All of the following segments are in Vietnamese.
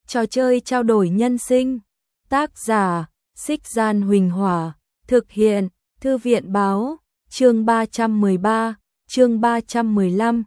Trò chơi trao đổi nhân sinh. Tác giả: Xích Gian Huỳnh Hỏa. Thực hiện: Thư viện Báo. Chương 313, chương 315,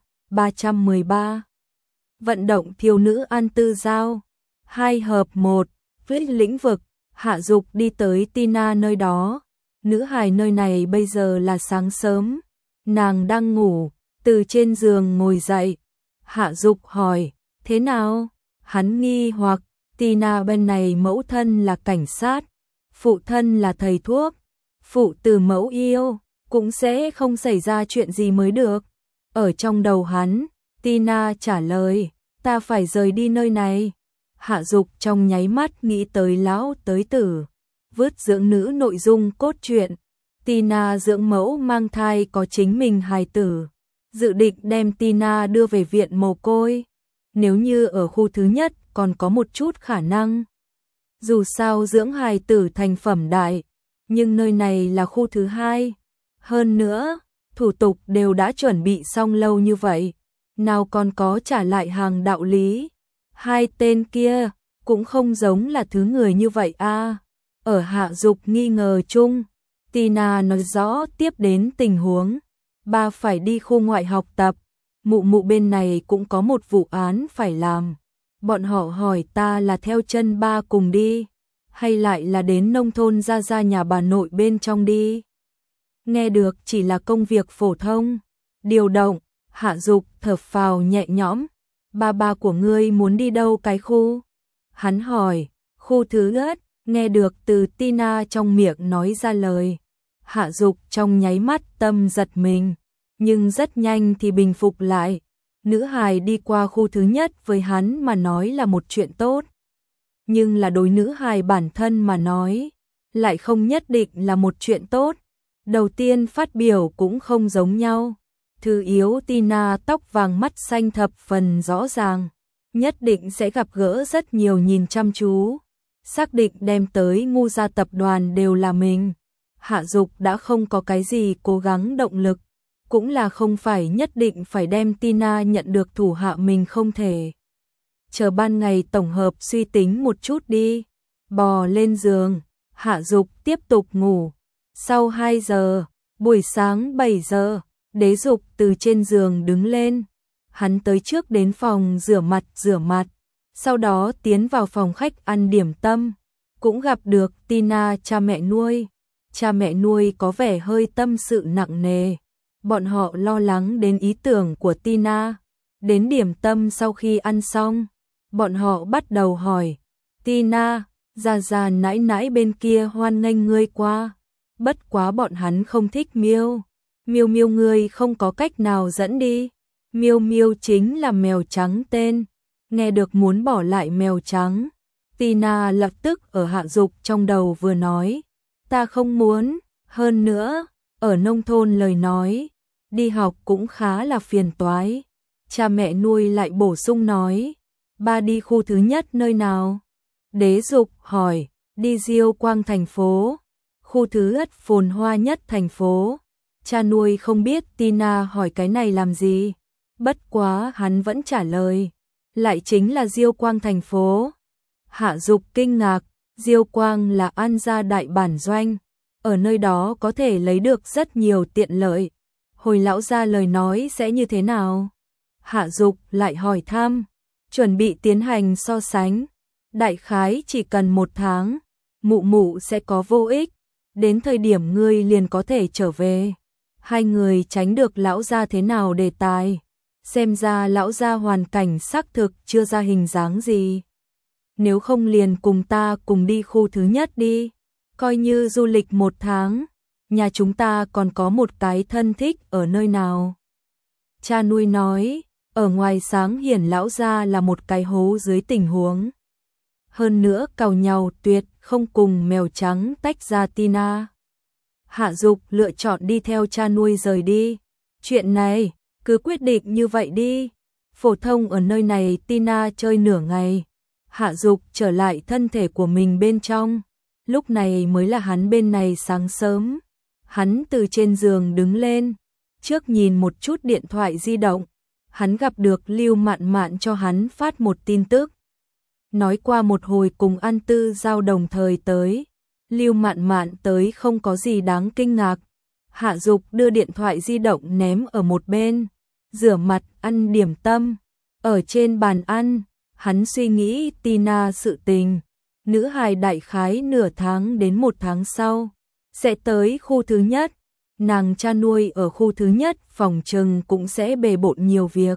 313. Vận động thiếu nữ An Tư Giao. 2 hợp 1. Viết lĩnh vực. Hạ Dục đi tới Tina nơi đó. Nữ hài nơi này bây giờ là sáng sớm. Nàng đang ngủ, từ trên giường ngồi dậy. Hạ Dục hỏi, thế nào? Hắn nghi hoặc, Tina bên này mẫu thân là cảnh sát, phụ thân là thầy thuốc. Phụ tử mẫu yêu, cũng sẽ không xảy ra chuyện gì mới được. Ở trong đầu hắn, Tina trả lời, ta phải rời đi nơi này. Hạ Dục trong nháy mắt nghĩ tới lão tới tử, vứt dưỡng nữ nội dung cốt truyện. Tina dưỡng mẫu mang thai có chính mình hài tử, dự định đem Tina đưa về viện mồ côi. Nếu như ở khu thứ nhất còn có một chút khả năng. Dù sao dưỡng hài tử thành phẩm đại, nhưng nơi này là khu thứ hai. Hơn nữa, thủ tục đều đã chuẩn bị xong lâu như vậy, nào còn có trả lại hàng đạo lý. Hai tên kia cũng không giống là thứ người như vậy a. Ở Hạ Dục nghi ngờ chung, Tina nói rõ tiếp đến tình huống. Ba phải đi khu ngoại học tập, mụ mụ bên này cũng có một vụ án phải làm. Bọn họ hỏi ta là theo chân ba cùng đi, hay lại là đến nông thôn ra nhà bà nội bên trong đi. Nghe được chỉ là công việc phổ thông, điều động. Hạ Dục thở phào nhẹ nhõm. Ba của ngươi muốn đi đâu cái khu? Hắn hỏi. Khu thứ nhất. Nghe được từ Tina trong miệng nói ra lời, Hạ Dục trong nháy mắt tâm giật mình, nhưng rất nhanh thì bình phục lại. Nữ hài đi qua khu thứ nhất với hắn mà nói là một chuyện tốt, nhưng là đối nữ hài bản thân mà nói lại không nhất định là một chuyện tốt. Đầu tiên phát biểu cũng không giống nhau. Thứ yếu Tina tóc vàng mắt xanh thập phần rõ ràng, nhất định sẽ gặp gỡ rất nhiều nhìn chăm chú. Xác định đem tới Ngu gia tập đoàn đều là mình. Hạ Dục đã không có cái gì cố gắng động lực, cũng là không phải nhất định phải đem Tina nhận được thủ hạ mình không thể. Chờ ban ngày tổng hợp suy tính một chút đi. Bò lên giường, Hạ Dục tiếp tục ngủ. Sau 2 giờ, buổi sáng 7 giờ, Đế Dục từ trên giường đứng lên. Hắn tới trước đến phòng rửa mặt. Sau đó tiến vào phòng khách ăn điểm tâm, cũng gặp được Tina cha mẹ nuôi. Cha mẹ nuôi có vẻ hơi tâm sự nặng nề, bọn họ lo lắng đến ý tưởng của Tina. Đến điểm tâm sau khi ăn xong, bọn họ bắt đầu hỏi, Tina, già nãi nãi bên kia hoan nghênh ngươi qua. Bất quá bọn hắn không thích Miêu. Miêu ngươi không có cách nào dẫn đi. Miêu chính là mèo trắng tên. Nghe được muốn bỏ lại mèo trắng, Tina lập tức ở Hạ Dục trong đầu vừa nói, ta không muốn. Hơn nữa, ở nông thôn lời nói, đi học cũng khá là phiền toái. Cha mẹ nuôi lại bổ sung nói, ba đi khu thứ nhất nơi nào? Đế Dục hỏi, đi Diêu Quang thành phố, khu thứ nhất phồn hoa nhất thành phố. Cha nuôi không biết Tina hỏi cái này làm gì, bất quá hắn vẫn trả lời, lại chính là Diêu Quang thành phố. Hạ Dục kinh ngạc, Diêu Quang là An gia đại bản doanh, ở nơi đó có thể lấy được rất nhiều tiện lợi. Hồi lão gia lời nói sẽ như thế nào? Hạ Dục lại hỏi thăm, chuẩn bị tiến hành so sánh, đại khái chỉ cần 1 tháng, mụ sẽ có vô ích, đến thời điểm ngươi liền có thể trở về. Hai người tránh được lão gia thế nào đề tài, xem ra lão gia hoàn cảnh xác thực chưa ra hình dáng gì. Nếu không liền cùng ta cùng đi khu thứ nhất đi, coi như du lịch 1 tháng, nhà chúng ta còn có một cái thân thích ở nơi nào. Cha nuôi nói, ở ngoài sáng hiển lão gia là một cái hố dưới tình huống. Hơn nữa càu nhàu tuyệt không cùng mèo trắng tách ra Tina. Hạ Dục lựa chọn đi theo cha nuôi rời đi. Chuyện này, cứ quyết định như vậy đi. Phổ thông ở nơi này Tina chơi nửa ngày. Hạ Dục trở lại thân thể của mình bên trong. Lúc này mới là hắn bên này sáng sớm. Hắn từ trên giường đứng lên. Trước nhìn một chút điện thoại di động. Hắn gặp được Lưu Mạn Mạn cho hắn phát một tin tức. nói qua một hồi cùng An Tư Giao đồng thời tới. Lưu Mạn Mạn tới không có gì đáng kinh ngạc. Hạ Dục đưa điện thoại di động ném ở một bên, rửa mặt ăn điểm tâm. Ở trên bàn ăn, hắn suy nghĩ Tina sự tình. Nữ hài đại khái nửa tháng đến 1 tháng sau sẽ tới khu thứ nhất. Nàng cha nuôi ở khu thứ nhất phòng trừng cũng sẽ bề bộn nhiều việc.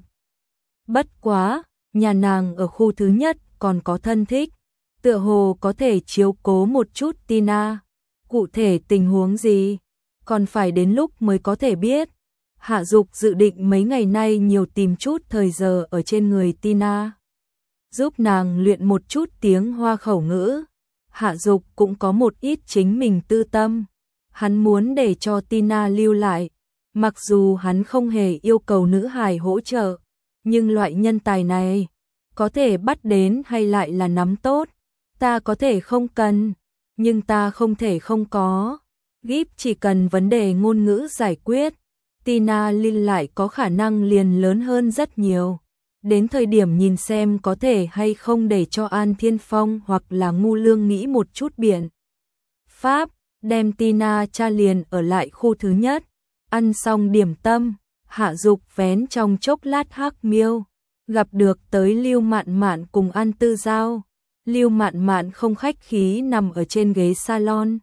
Bất quá, nhà nàng ở khu thứ nhất còn có thân thích, tựa hồ có thể chiếu cố một chút Tina. Cụ thể tình huống gì, còn phải đến lúc mới có thể biết. Hạ Dục dự định mấy ngày nay nhiều tìm chút thời giờ ở trên người Tina, giúp nàng luyện một chút tiếng Hoa khẩu ngữ. Hạ Dục cũng có một ít chính mình tư tâm. Hắn muốn để cho Tina lưu lại, mặc dù hắn không hề yêu cầu nữ hài hỗ trợ, nhưng loại nhân tài này có thể bắt đến hay lại là nắm tốt. Ta có thể không cần, nhưng ta không thể không có. Gíp chỉ cần vấn đề ngôn ngữ giải quyết, Tina liên lại có khả năng liền lớn hơn rất nhiều. Đến thời điểm nhìn xem có thể hay không để cho An Thiên Phong hoặc là Ngu Lương nghĩ một chút biện pháp, đem Tina cha liền ở lại khu thứ nhất. Ăn xong điểm tâm, Hạ Dục vén trong chốc lát Hắc Miêu, gặp được tới Lưu Mạn Mạn cùng An Tư Giao. Lưu Mạn Mạn không khách khí nằm ở trên ghế salon,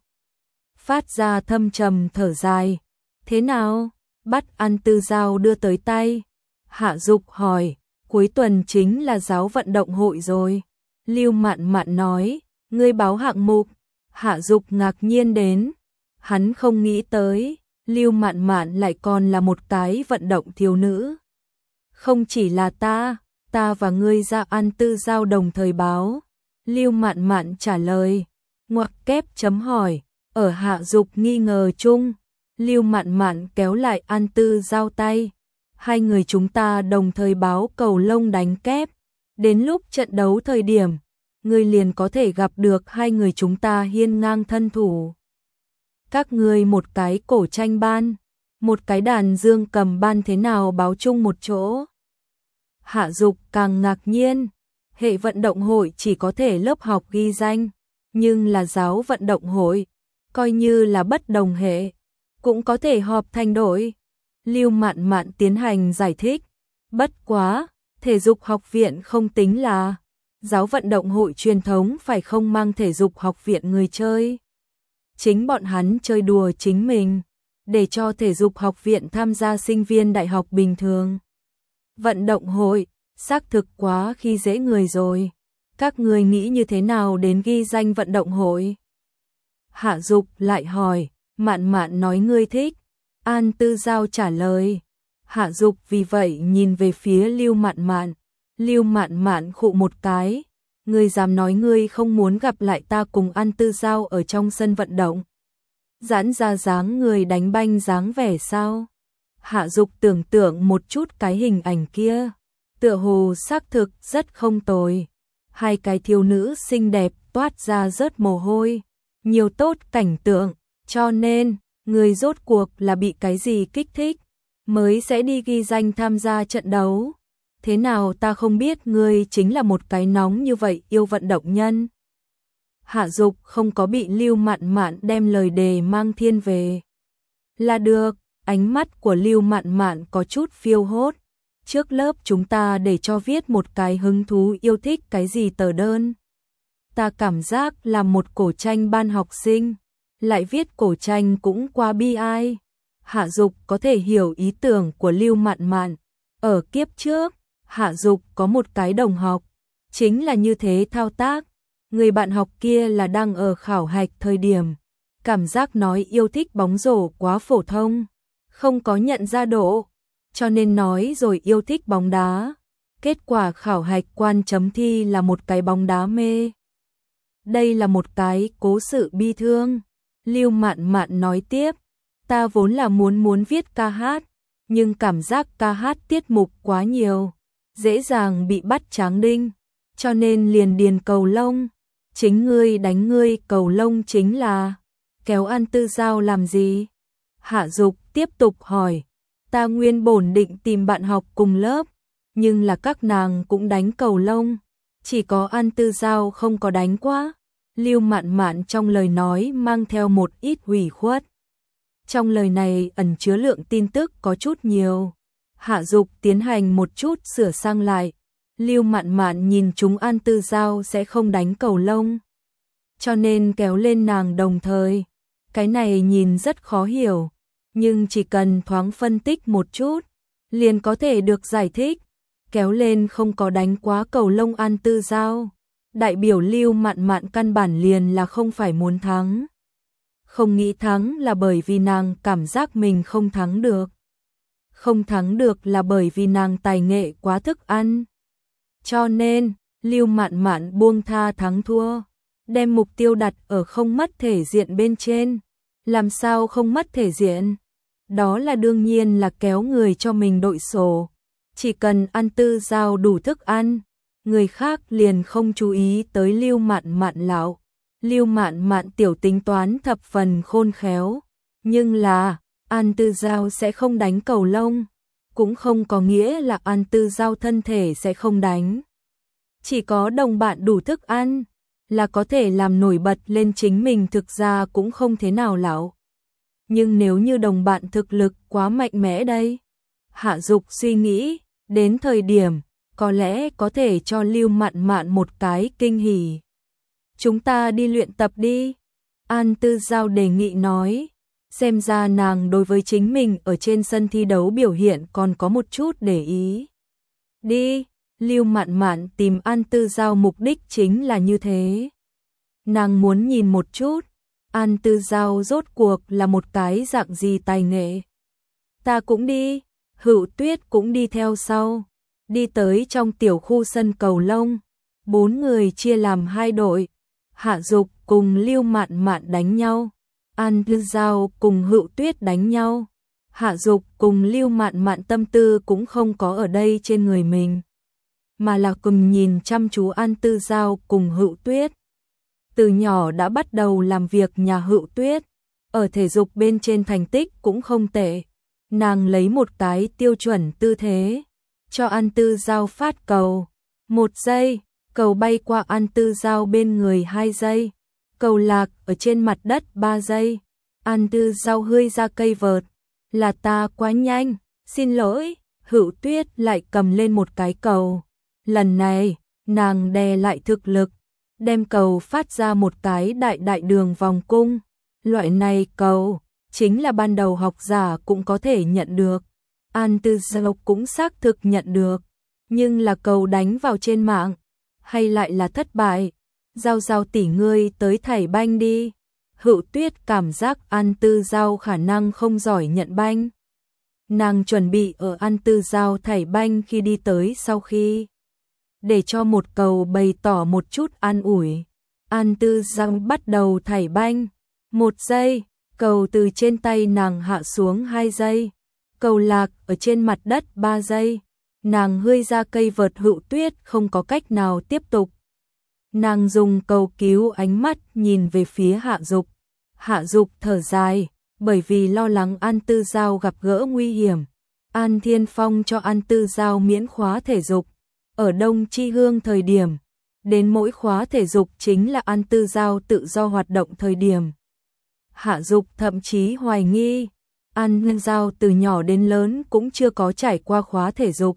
phát ra thâm trầm thở dài. Thế nào? Bắt An Tư Giao đưa tới tay. Hạ Dục hỏi, cuối tuần chính là giáo vận động hội rồi. Lưu Mạn Mạn nói, ngươi báo hạng mục. Hạ Dục ngạc nhiên đến, hắn không nghĩ tới, Lưu Mạn Mạn lại còn là một cái vận động thiếu nữ. Không chỉ là ta và ngươi ra An Tư Giao đồng thời báo. Lưu Mạn Mạn trả lời, ngoặc kép chấm hỏi. Ở Hạ Dục nghi ngờ chung, Lưu Mạn Mạn kéo lại An Tư Giao tay. Hai người chúng ta đồng thời báo cầu lông đánh kép. Đến lúc trận đấu thời điểm, ngươi liền có thể gặp được hai người chúng ta hiên ngang thân thủ. Các ngươi một cái cổ tranh ban, một cái đàn dương cầm ban thế nào báo chung một chỗ? Hạ Dục càng ngạc nhiên, hệ vận động hội chỉ có thể lớp học ghi danh, nhưng là giáo vận động hội, coi như là bất đồng hệ, cũng có thể họp thành đội. Lưu Mạn Mạn tiến hành giải thích, bất quá, thể dục học viện không tính là giáo vận động hội truyền thống, phải không mang thể dục học viện người chơi. Chính bọn hắn chơi đùa chính mình, để cho thể dục học viện tham gia sinh viên đại học bình thường. Vận động hội, xác thực quá khi dễ người rồi. Các người nghĩ như thế nào đến ghi danh vận động hội? Hạ Dục lại hỏi, Mạn Mạn nói ngươi thích. An Tư Giao trả lời. Hạ Dục vì vậy nhìn về phía Lưu Mạn Mạn. Lưu Mạn Mạn khụ một cái. Ngươi dám nói ngươi không muốn gặp lại ta cùng An Tư Giao ở trong sân vận động? Giãn ra dáng người đánh banh dáng vẻ sao? Hạ Dục tưởng tượng một chút cái hình ảnh kia, tựa hồ xác thực rất không tồi. Hai cái thiếu nữ xinh đẹp toát ra rớt mồ hôi, nhiều tốt cảnh tượng, cho nên, người rốt cuộc là bị cái gì kích thích, mới sẽ đi ghi danh tham gia trận đấu. Thế nào ta không biết ngươi chính là một cái nóng như vậy yêu vận động nhân. Hạ Dục không có bị Lưu Mạn Mạn đem lời đề mang thiên về. Là được, ánh mắt của Lưu Mạn Mạn có chút phiêu hốt. Trước lớp chúng ta để cho viết một cái hứng thú yêu thích cái gì tờ đơn. Ta cảm giác là một cổ tranh ban học sinh, lại viết cổ tranh cũng qua bi ai. Hạ Dục có thể hiểu ý tưởng của Lưu Mạn Mạn. Ở kiếp trước, Hạ Dục có một cái đồng học, chính là như thế thao tác. Người bạn học kia là đang ở khảo hạch thời điểm, cảm giác nói yêu thích bóng rổ quá phổ thông, không có nhận ra độ, cho nên nói rồi yêu thích bóng đá. Kết quả khảo hạch quan chấm thi là một cái bóng đá mê. Đây là một cái cố sự bi thương. Lưu Mạn Mạn nói tiếp, ta vốn là muốn viết ca hát, nhưng cảm giác ca hát tiết mục quá nhiều, dễ dàng bị bắt tráng đinh, cho nên liền điền cầu lông. Chính ngươi đánh ngươi cầu lông chính là kéo An Tư Giao làm gì? Hạ Dục tiếp tục hỏi, ta nguyên bổn định tìm bạn học cùng lớp, nhưng là các nàng cũng đánh cầu lông, Chỉ có An Tư Giao không có đánh quá. Lưu Mạn Mạn trong lời nói mang theo một ít ủy khuất. Trong lời này ẩn chứa lượng tin tức có chút nhiều. Hạ Dục tiến hành một chút sửa sang lại. Lưu Mạn Mạn nhìn chúng An Tư Giao sẽ không đánh cầu lông, cho nên kéo lên nàng đồng thời. Cái này nhìn rất khó hiểu, nhưng chỉ cần thoáng phân tích một chút, liền có thể được giải thích. Kéo lên không có đánh quá cầu lông An Tư Giao, đại biểu Lưu Mạn Mạn căn bản liền là không phải muốn thắng. Không nghĩ thắng là bởi vì nàng cảm giác mình không thắng được. Không thắng được là bởi vì nàng tài nghệ quá thức ăn. Cho nên, Lưu Mạn Mạn buông tha thắng thua, đem mục tiêu đặt ở không mất thể diện bên trên. Làm sao không mất thể diện? Đó là đương nhiên là kéo người cho mình đội sổ. Chỉ cần An Tư Giao đủ thức ăn, người khác liền không chú ý tới Lưu Mạn Mạn lão. Lưu Mạn Mạn tiểu tính toán thập phần khôn khéo, nhưng là An Tư Giao sẽ không đánh cầu lông, cũng không có nghĩa là An Tư Giao thân thể sẽ không đánh. Chỉ có đồng bạn đủ thức ăn là có thể làm nổi bật lên chính mình, thực ra cũng không thế nào lão. Nhưng nếu như đồng bạn thực lực quá mạnh mẽ đây, Hạ Dục suy nghĩ, đến thời điểm có lẽ có thể cho Lưu Mạn Mạn một cái kinh hỉ. Chúng ta đi luyện tập đi. An Tư Giao đề nghị nói. Xem ra nàng đối với chính mình ở trên sân thi đấu biểu hiện còn có một chút để ý. Đi, Lưu Mạn Mạn tìm An Tư Giao mục đích chính là như thế. Nàng muốn nhìn một chút, An Tư Giao rốt cuộc là một cái dạng gì tài nghệ. Ta cũng đi, Hữu Tuyết cũng đi theo sau. Đi tới trong tiểu khu sân cầu lông, 4 người chia làm 2 đội. Hạ Dục cùng Lưu Mạn Mạn đánh nhau, An Tư Giao cùng Hữu Tuyết đánh nhau. Hạ Dục cùng Lưu Mạn Mạn tâm tư cũng không có ở đây trên người mình, mà là cùng nhìn chăm chú An Tư Giao cùng Hữu Tuyết. Từ nhỏ đã bắt đầu làm việc nhà Hữu Tuyết, ở thể dục bên trên thành tích cũng không tệ. Nàng lấy một cái tiêu chuẩn tư thế, cho An Tư Giao phát cầu. 1 giây, cầu bay qua An Tư Giao bên người 2 giây. Cầu lạc ở trên mặt đất 3 giây. An Tư Giao hươi ra cây vợt. Là ta quá nhanh, xin lỗi. Hữu Tuyết lại cầm lên một cái cầu. Lần này, nàng đè lại thực lực, đem cầu phát ra một cái đại đại đường vòng cung. Loại này cầu, chính là ban đầu học giả cũng có thể nhận được. An Tư Giao cũng xác thực nhận được. Nhưng là cầu đánh vào trên mạng, hay lại là thất bại. Giao Giao tỷ ngươi tới thảy banh đi. Hữu Tuyết cảm giác An Tư Giao khả năng không giỏi nhận banh. Nàng chuẩn bị ở An Tư Giao thảy banh khi đi tới sau khi, để cho một cầu bày tỏ một chút an ủi. An Tư Giao bắt đầu thảy banh. 1 giây, cầu từ trên tay nàng hạ xuống 2 giây. Cầu lạc ở trên mặt đất 3 giây. Nàng hươi ra cây vợt. Hữu Tuyết không có cách nào tiếp tục. Nàng dùng cầu cứu ánh mắt nhìn về phía Hạ Dục. Hạ Dục thở dài, bởi vì lo lắng An Tư Giao gặp gỡ nguy hiểm. An Thiên Phong cho An Tư Giao miễn khóa thể dục. Ở Đông Chi Hương thời điểm, đến mỗi khóa thể dục chính là An Tư Giao tự do hoạt động thời điểm. Hạ Dục thậm chí hoài nghi, An Tư Giao từ nhỏ đến lớn cũng chưa có trải qua khóa thể dục.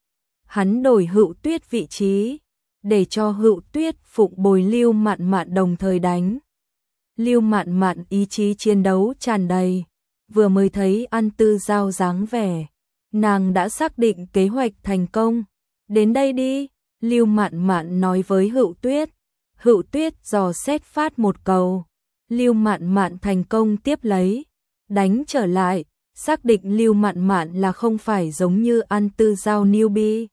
Hắn đổi Hữu Tuyết vị trí, để cho Hữu Tuyết phụng bồi Lưu Mạn Mạn đồng thời đánh. Lưu Mạn Mạn ý chí chiến đấu tràn đầy, vừa mới thấy An Tư Giao dáng vẻ, nàng đã xác định kế hoạch thành công. Đến đây đi, Lưu Mạn Mạn nói với Hữu Tuyết. Hữu Tuyết dò xét phát một cầu, Lưu Mạn Mạn thành công tiếp lấy, đánh trở lại, xác định Lưu Mạn Mạn là không phải giống như An Tư Giao newbie.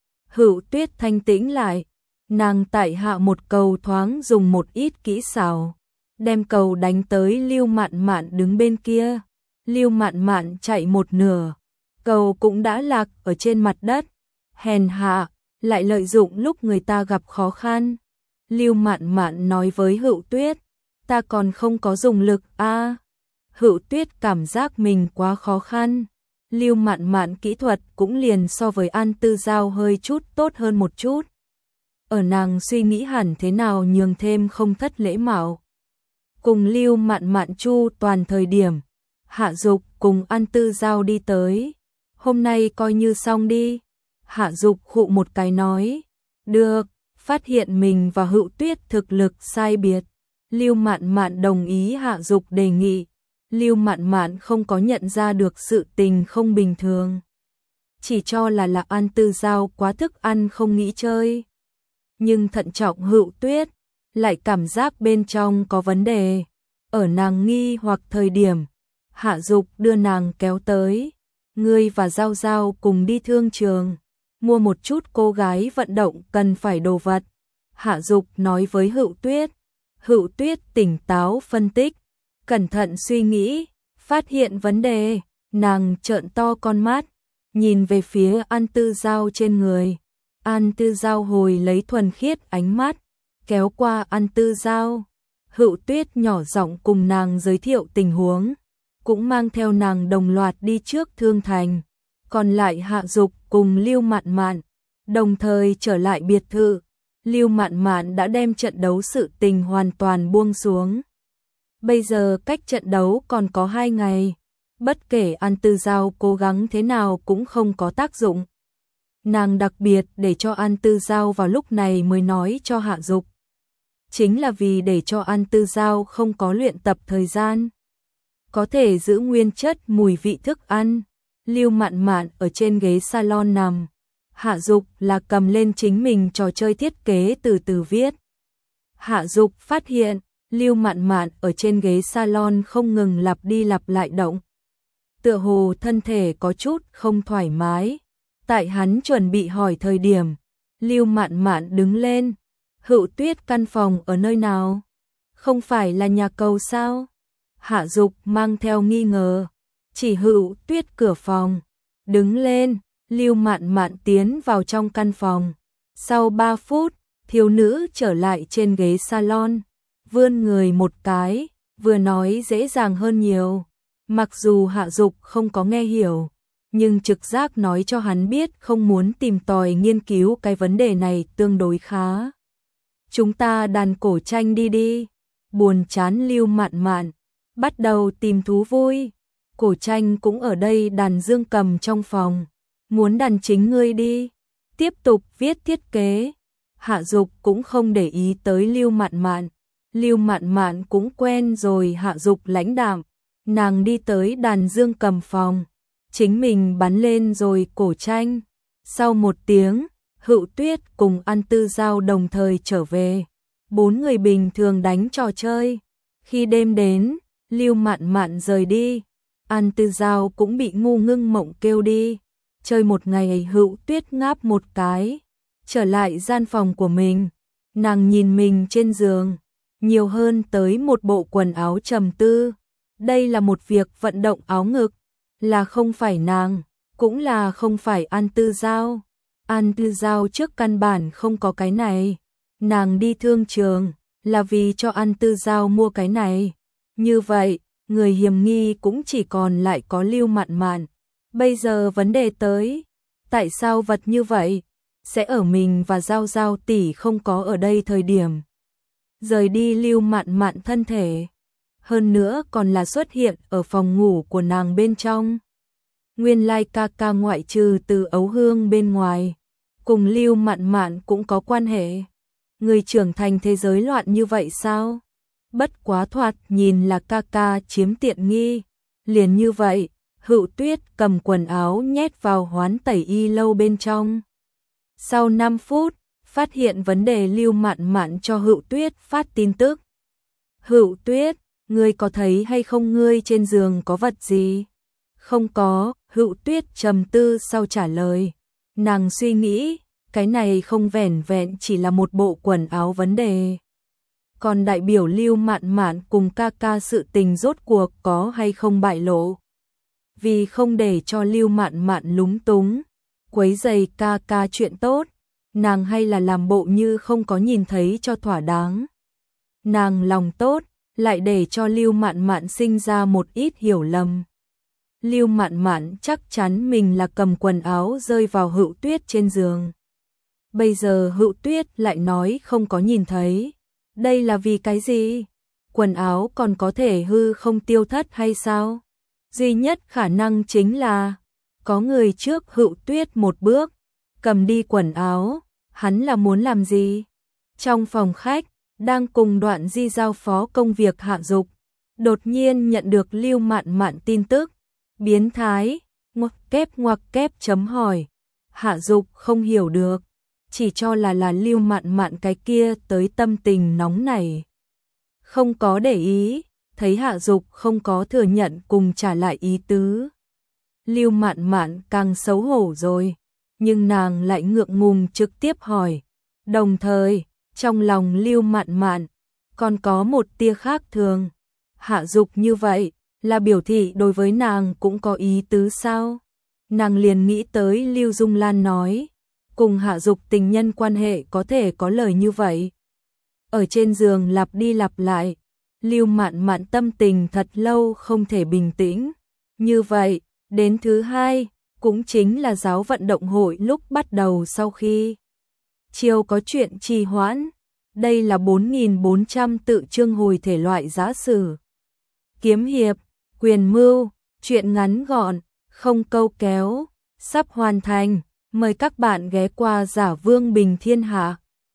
Hữu Tuyết thanh tĩnh lại, nàng tại hạ một cầu thoáng dùng một ít kỹ xảo, đem cầu đánh tới Lưu Mạn Mạn đứng bên kia. Lưu Mạn Mạn chạy một nửa, cầu cũng đã lạc ở trên mặt đất. Hèn hạ, lại lợi dụng lúc người ta gặp khó khăn. Lưu Mạn Mạn nói với Hữu Tuyết, ta còn không có dùng lực a. Hữu Tuyết cảm giác mình quá khó khăn. Lưu Mạn Mạn kỹ thuật cũng liền so với An Tư Giao hơi chút tốt hơn một chút. ở nàng suy nghĩ hẳn thế nào nhường thêm không thất lễ mạo. Cùng Lưu Mạn Mạn chu toàn thời điểm, Hạ Dục cùng An Tư Giao đi tới. Hôm nay coi như xong đi. Hạ Dục khụ một cái nói. Được, phát hiện mình và Hữu Tuyết thực lực sai biệt. Lưu Mạn Mạn đồng ý Hạ Dục đề nghị. Lưu Mạn Mạn không có nhận ra được sự tình không bình thường. Chỉ cho là An Tư Giao quá thức ăn không nghĩ chơi. Nhưng thận trọng Hữu Tuyết lại cảm giác bên trong có vấn đề. Ở nàng nghi hoặc thời điểm, Hạ Dục đưa nàng kéo tới. Ngươi và Giao Giao cùng đi thương trường, mua một chút cô gái vận động cần phải đồ vật. Hạ Dục nói với Hữu Tuyết. Hữu Tuyết tỉnh táo phân tích, cẩn thận suy nghĩ, phát hiện vấn đề, nàng trợn to con mắt, nhìn về phía An Tư Giao trên người. An Tư Giao hồi lấy thuần khiết ánh mắt, kéo qua An Tư Giao. Hữu Tuyết nhỏ giọng cùng nàng giới thiệu tình huống, cũng mang theo nàng đồng loạt đi trước thương thành. Còn lại Hạ Dục cùng Lưu Mạn Mạn đồng thời trở lại biệt thự. Lưu Mạn Mạn đã đem trận đấu sự tình hoàn toàn buông xuống. Bây giờ cách trận đấu còn có 2 ngày, bất kể An Tư Giao cố gắng thế nào cũng không có tác dụng. Nàng đặc biệt để cho An Tư Giao vào lúc này mới nói cho Hạ Dục. Chính là vì để cho An Tư Giao không có luyện tập thời gian, có thể giữ nguyên chất mùi vị thức ăn. Lưu Mạn Mạn ở trên ghế salon nằm, Hạ Dục là cầm lên chính mình trò chơi thiết kế từ từ viết. Hạ Dục phát hiện, Lưu Mạn Mạn ở trên ghế salon không ngừng lặp đi lặp lại động. Tựa hồ thân thể có chút không thoải mái. Tại hắn chuẩn bị hỏi thời điểm, Lưu Mạn Mạn đứng lên. Hữu Tuyết căn phòng ở nơi nào? Không phải là nhà cầu sao? Hạ Dục mang theo nghi ngờ, chỉ Hữu Tuyết cửa phòng. Đứng lên, Lưu Mạn Mạn tiến vào trong căn phòng. Sau 3 phút, thiếu nữ trở lại trên ghế salon, vươn người một cái, vừa nói dễ dàng hơn nhiều. Mặc dù Hạ Dục không có nghe hiểu, nhưng trực giác nói cho hắn biết không muốn tìm tòi nghiên cứu cái vấn đề này tương đối khá. Chúng ta đàn cổ tranh đi đi. Buồn chán Lưu Mạn Mạn, bắt đầu tìm thú vui. Cổ tranh cũng ở đây đàn dương cầm trong phòng. Muốn đàn chính ngươi đi. Tiếp tục viết thiết kế. Hạ Dục cũng không để ý tới Lưu Mạn Mạn. Lưu Mạn Mạn cũng quen rồi Hạ Dục lãnh đạm. Nàng đi tới đàn dương cầm phòng, chính mình bắn lên rồi cổ tranh. Sau 1 tiếng, Hữu Tuyết cùng An Tư Giao đồng thời trở về. 4 người bình thường đánh trò chơi. Khi đêm đến, Lưu Mạn Mạn rời đi. An Tư Giao cũng bị ngu ngưng mộng kêu đi. Chơi một ngày Hữu Tuyết ngáp một cái, trở lại gian phòng của mình. Nàng nhìn mình trên giường, nhiều hơn tới một bộ quần áo trầm tư. Đây là một việc vận động áo ngực, là không phải nàng, cũng là không phải An Tư Giao. An Tư Giao trước căn bản không có cái này. Nàng đi thương trường là vì cho An Tư Giao mua cái này. Như vậy, người hiểm nghi cũng chỉ còn lại có Lưu Mạn Mạn. Bây giờ vấn đề tới, tại sao vật như vậy sẽ ở mình và Giao Giao tỷ không có ở đây thời điểm rời đi Lưu Mạn Mạn thân thể, hơn nữa còn là xuất hiện ở phòng ngủ của nàng bên trong. Nguyên lai ca ca ngoại trừ từ Ấu Hương bên ngoài, cùng Lưu Mạn Mạn cũng có quan hệ. Người trưởng thành thế giới loạn như vậy sao? Bất quá thoạt nhìn là ca ca chiếm tiện nghi. Liền như vậy, Hữu Tuyết cầm quần áo nhét vào hoán tẩy y lâu bên trong. Sau 5 phút, phát hiện vấn đề Lưu Mạn Mạn cho Hữu Tuyết phát tin tức. Hữu Tuyết, ngươi có thấy hay không ngươi trên giường có vật gì? Không có, Hữu Tuyết trầm tư sau trả lời. Nàng suy nghĩ, cái này không vẻn vẹn chỉ là một bộ quần áo vấn đề. Còn đại biểu Lưu Mạn Mạn cùng ca ca sự tình rốt cuộc có hay không bại lộ. Vì không để cho Lưu Mạn Mạn lúng túng, quấy rầy ca ca chuyện tốt, nàng hay là làm bộ như không có nhìn thấy cho thỏa đáng. Nàng lòng tốt, lại để cho Lưu Mạn Mạn sinh ra một ít hiểu lầm. Lưu Mạn Mạn chắc chắn mình là cầm quần áo rơi vào Hữu Tuyết trên giường. Bây giờ Hữu Tuyết lại nói không có nhìn thấy. Đây là vì cái gì? Quần áo còn có thể hư không tiêu thất hay sao? Duy nhất khả năng chính là có người trước Hữu Tuyết một bước, cầm đi quần áo, hắn là muốn làm gì? Trong phòng khách, đang cùng Đoạn Di giao phó công việc Hạ Dục, đột nhiên nhận được Lưu Mạn Mạn tin tức, biến thái, ngoặc kép chấm hỏi. Hạ Dục không hiểu được, chỉ cho là Lưu Mạn Mạn cái kia tới tâm tình nóng này. Không có để ý, thấy Hạ Dục không có thừa nhận cùng trả lại ý tứ. Lưu Mạn Mạn càng xấu hổ rồi, nhưng nàng lại ngượng ngùng trực tiếp hỏi. Đồng thời, trong lòng Lưu Mạn Mạn còn có một tia khác thường. Hạ Dục như vậy là biểu thị đối với nàng cũng có ý tứ sao? Nàng liền nghĩ tới Lưu Dung Lan nói, cùng Hạ Dục tình nhân quan hệ có thể có lời như vậy. Ở trên giường lặp đi lặp lại, Lưu Mạn Mạn tâm tình thật lâu không thể bình tĩnh. Như vậy, đến thứ hai, cũng chính là giáo vận động hội lúc bắt đầu sau khi chiều có chuyện trì hoãn. Đây là 4.400 tự chương hồi thể loại giã sử, kiếm hiệp, quyền mưu, truyện ngắn gọn, không câu kéo, sắp hoàn thành. Mời các bạn ghé qua Giả Vương Bình Thiên Hạ.